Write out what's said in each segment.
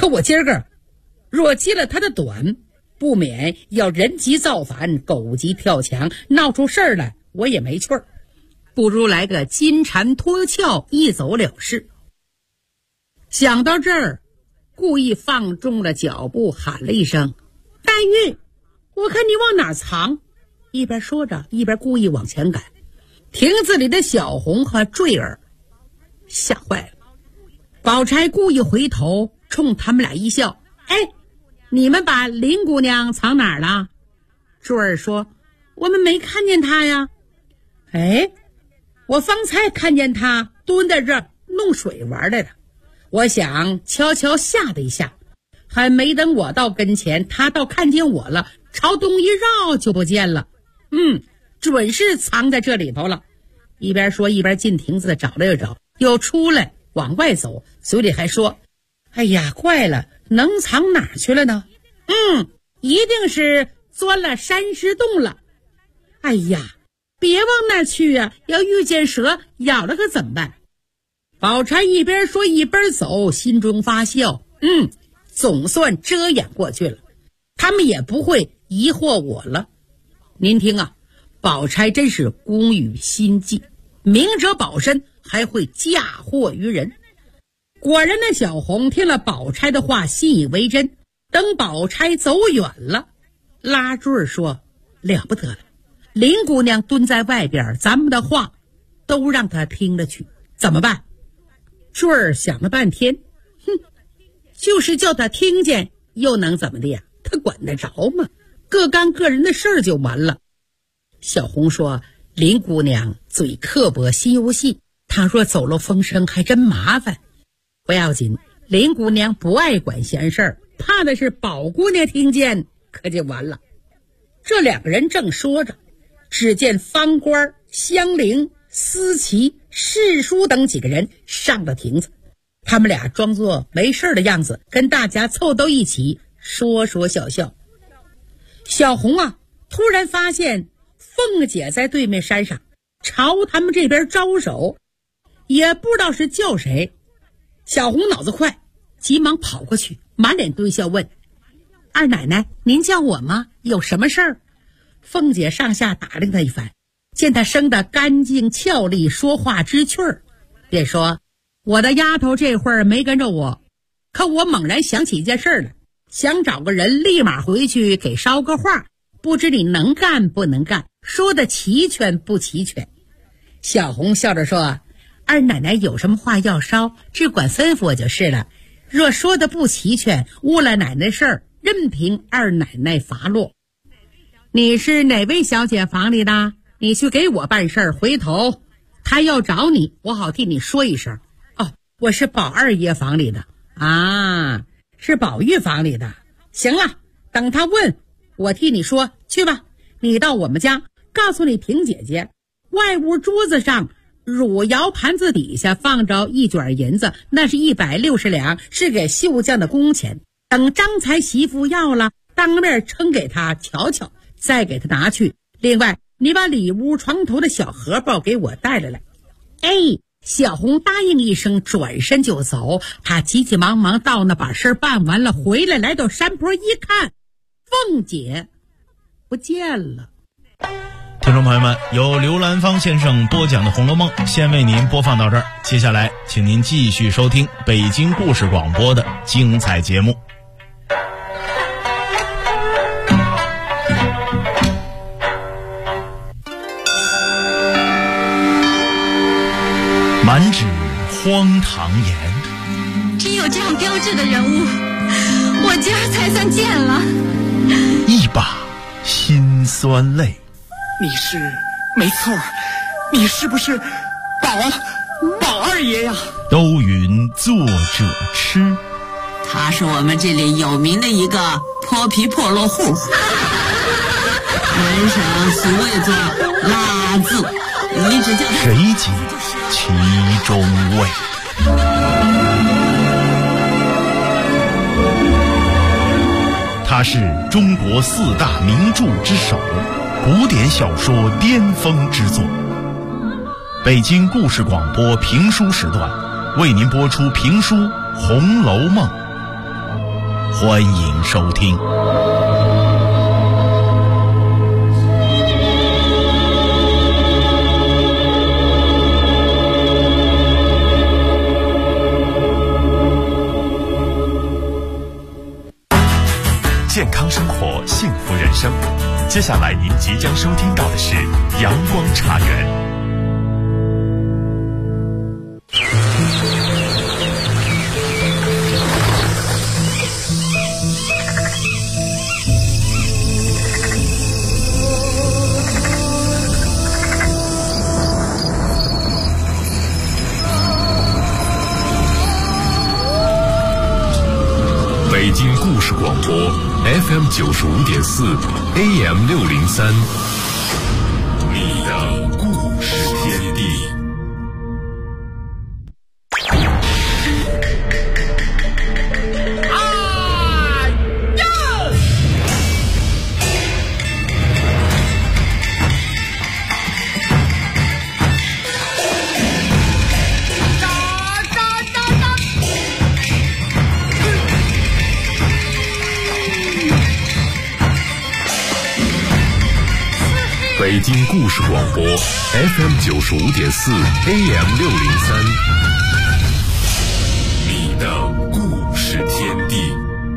可我今儿个若接了他的短，不免要人急造反，狗急跳墙，闹出事儿来我也没趣儿，不如来个金蝉脱壳，一走了事。想到这儿，故意放重了脚步，喊了一声：黛玉，我看你往哪藏？一边说着一边故意往前赶。亭子里的小红和坠儿吓坏了，宝钗故意回头冲他们俩一笑：哎，你们把林姑娘藏哪儿了？坠儿说：我们没看见她呀。哎，我方才看见她蹲在这儿弄水玩来了，我想悄悄吓了一下，还没等我到跟前，她倒看见我了，朝东一绕就不见了。准是藏在这里头了。一边说一边进亭子找了又找，又出来往外走，嘴里还说：哎呀，怪了，能藏哪去了呢？一定是钻了山石洞了。哎呀，别往那儿去啊，要遇见蛇咬了可怎么办？宝钗一边说一边走，心中发笑，总算遮掩过去了，他们也不会疑惑我了。您听啊，宝钗真是工于心计，明哲保身，还会嫁祸于人。果然那小红听了宝钗的话，信以为真。等宝钗走远了，拉坠儿说：了不得了，林姑娘蹲在外边，咱们的话都让她听了去，怎么办？坠儿想了半天，就是叫她听见又能怎么的呀？她管得着吗？各干个人的事儿就完了。小红说：林姑娘嘴刻薄，心又细，倘若走漏风声还真麻烦。不要紧，林姑娘不爱管闲事儿，怕的是宝姑娘听见可就完了。这两个人正说着，只见方官、香菱、思琪、世叔等几个人上了亭子，他们俩装作没事的样子，跟大家凑到一起说说笑笑。小红啊，突然发现凤姐在对面山上朝他们这边招手，也不知道是叫谁。小红脑子快，急忙跑过去，满脸堆笑问：二奶奶，您叫我吗？有什么事儿？凤姐上下打量他一番，见他生得干净俏丽，说话知趣儿，便说：我的丫头这会儿没跟着我，可我猛然想起一件事来，想找个人立马回去给捎个话，不知你能干不能干，说的齐全不齐全。小红笑着说：二奶奶有什么话要捎，只管吩咐我就是了，若说的不齐全，误了奶奶事儿，任凭二奶奶罚落。你是哪位小姐房里的？你去给我办事儿，回头他要找你，我好替你说一声。哦，我是宝二爷房里的啊，是宝玉房里的。行了，等他问我替你说去吧。你到我们家，告诉你平姐姐，外屋桌子上汝窑盘子底下放着一卷银子，那是160两，是给绣匠的工钱。等张才媳妇要了，当面称给他瞧瞧，再给他拿去。另外，你把里屋床头的小荷包给我带来。哎，小红答应一声，转身就走。他急急忙忙到那把事办完了，回来来到山坡一看，凤姐不见了。 听众朋友们，由刘兰芳先生播讲的《红楼梦》先为您播放到这儿，接下来请您继续收听北京故事广播的精彩节目。满纸荒唐言， 只有这样标致的人物，我今儿才算见了。 一把辛酸泪。 你是没错，你是不是宝二爷呀？ 都云作者痴， 他是我们这里有名的一个泼皮破落户，门上俗谓作拉字，你只叫他谁解其中味？他是中国4大名著之首，古典小说巅峰之作。北京故事广播评书时段为您播出评书《红楼梦》。 欢迎收听。 健康生活，幸福人生。接下来您即将收听到的是阳光茶园。 北京故事广播 FM 95.4 AM 603，你的故事天地。北京故事广播 FM 95.4 AM 603，你的故事天地。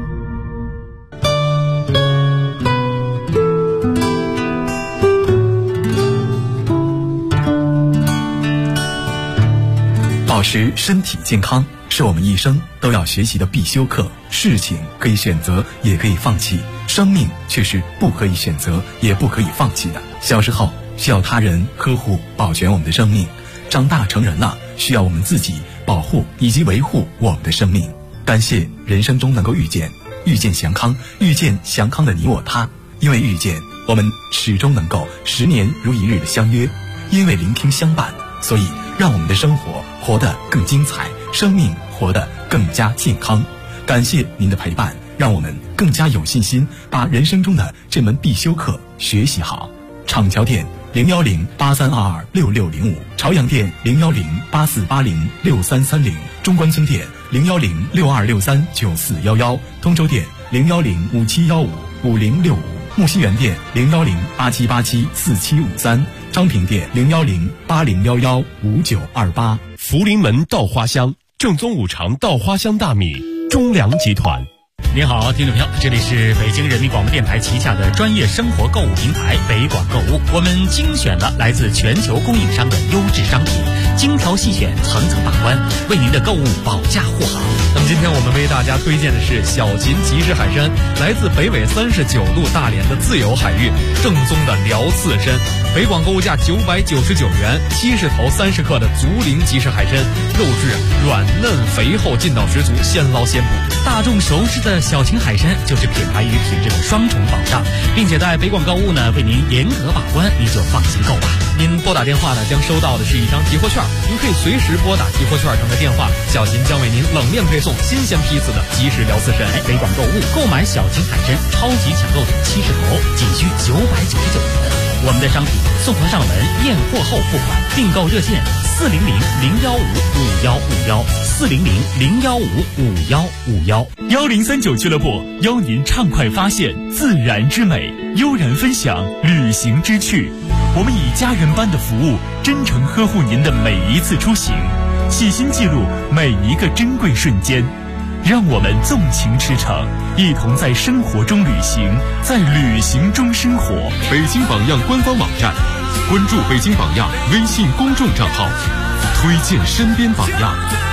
保持身体健康是我们一生都要学习的必修课。事情可以选择，也可以放弃，生命却是不可以选择，也不可以放弃的。小时候需要他人呵护保全我们的生命，长大成人了需要我们自己保护以及维护我们的生命。感谢人生中能够遇见祥康，遇见祥康的你我他。因为遇见，我们始终能够10年如一日的相约；因为聆听相伴，所以让我们的生活活得更精彩，生命活得更加健康。感谢您的陪伴，让我们更加有信心把人生中的这门必修课学习好。厂桥店010-8322-6605，朝阳店010-8480-6330，中关村店010-6263-9411，通州店010-5715-5065，木樨园店010-8787-4753，昌平店010-8011-5928。 福临门稻花香，正宗五常稻花香大米，中粮集团。 您好，听众朋友，这里是北京人民广播电台旗下的专业生活购物平台北广购物。我们精选了来自全球供应商的优质商品，精挑细选，层层把关，为您的购物保驾护航。 那么今天我们为大家推荐的是小秦即食海参，来自北纬39度大连的自由海域，正宗的辽刺参。北广购物价999元，70头30克的竹林即食海参，肉质软嫩肥厚，劲道十足，现捞现捕。 大众熟知的小秦海参就是品牌与品质的双重保障，并且在北广购物呢为您严格把关，您就放心购吧。 您拨打电话呢将收到的是一张集货券，您可以随时拨打集货券上的电话，小秦将为您冷链配送新鲜批次的即食辽刺参。 北广购物购买小秦海参超级抢购点70头，仅需999元。我们的商品送货上门，验货后付款，订购热线 400-015-5151，400-015-5151。1039俱乐部邀您畅快发现自然之美，悠然分享旅行之趣。我们以家人般的服务，真诚呵护您的每一次出行，细心记录每一个珍贵瞬间。让我们纵情驰骋，一同在生活中旅行，在旅行中生活。 北京榜样官方网站，关注北京榜样微信公众账号，推荐身边榜样。